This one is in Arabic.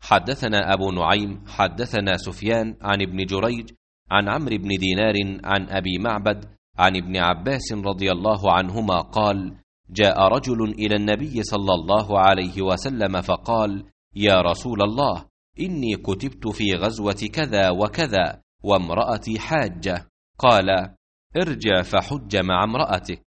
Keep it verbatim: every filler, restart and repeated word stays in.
حدثنا أبو نعيم حدثنا سفيان عن ابن جريج عن عمرو بن دينار عن أبي معبد عن ابن عباس رضي الله عنهما قال: جاء رجل إلى النبي صلى الله عليه وسلم فقال: يا رسول الله، إني كتبت في غزوة كذا وكذا وامرأتي حاجة. قال: ارجع فحج مع امرأتك.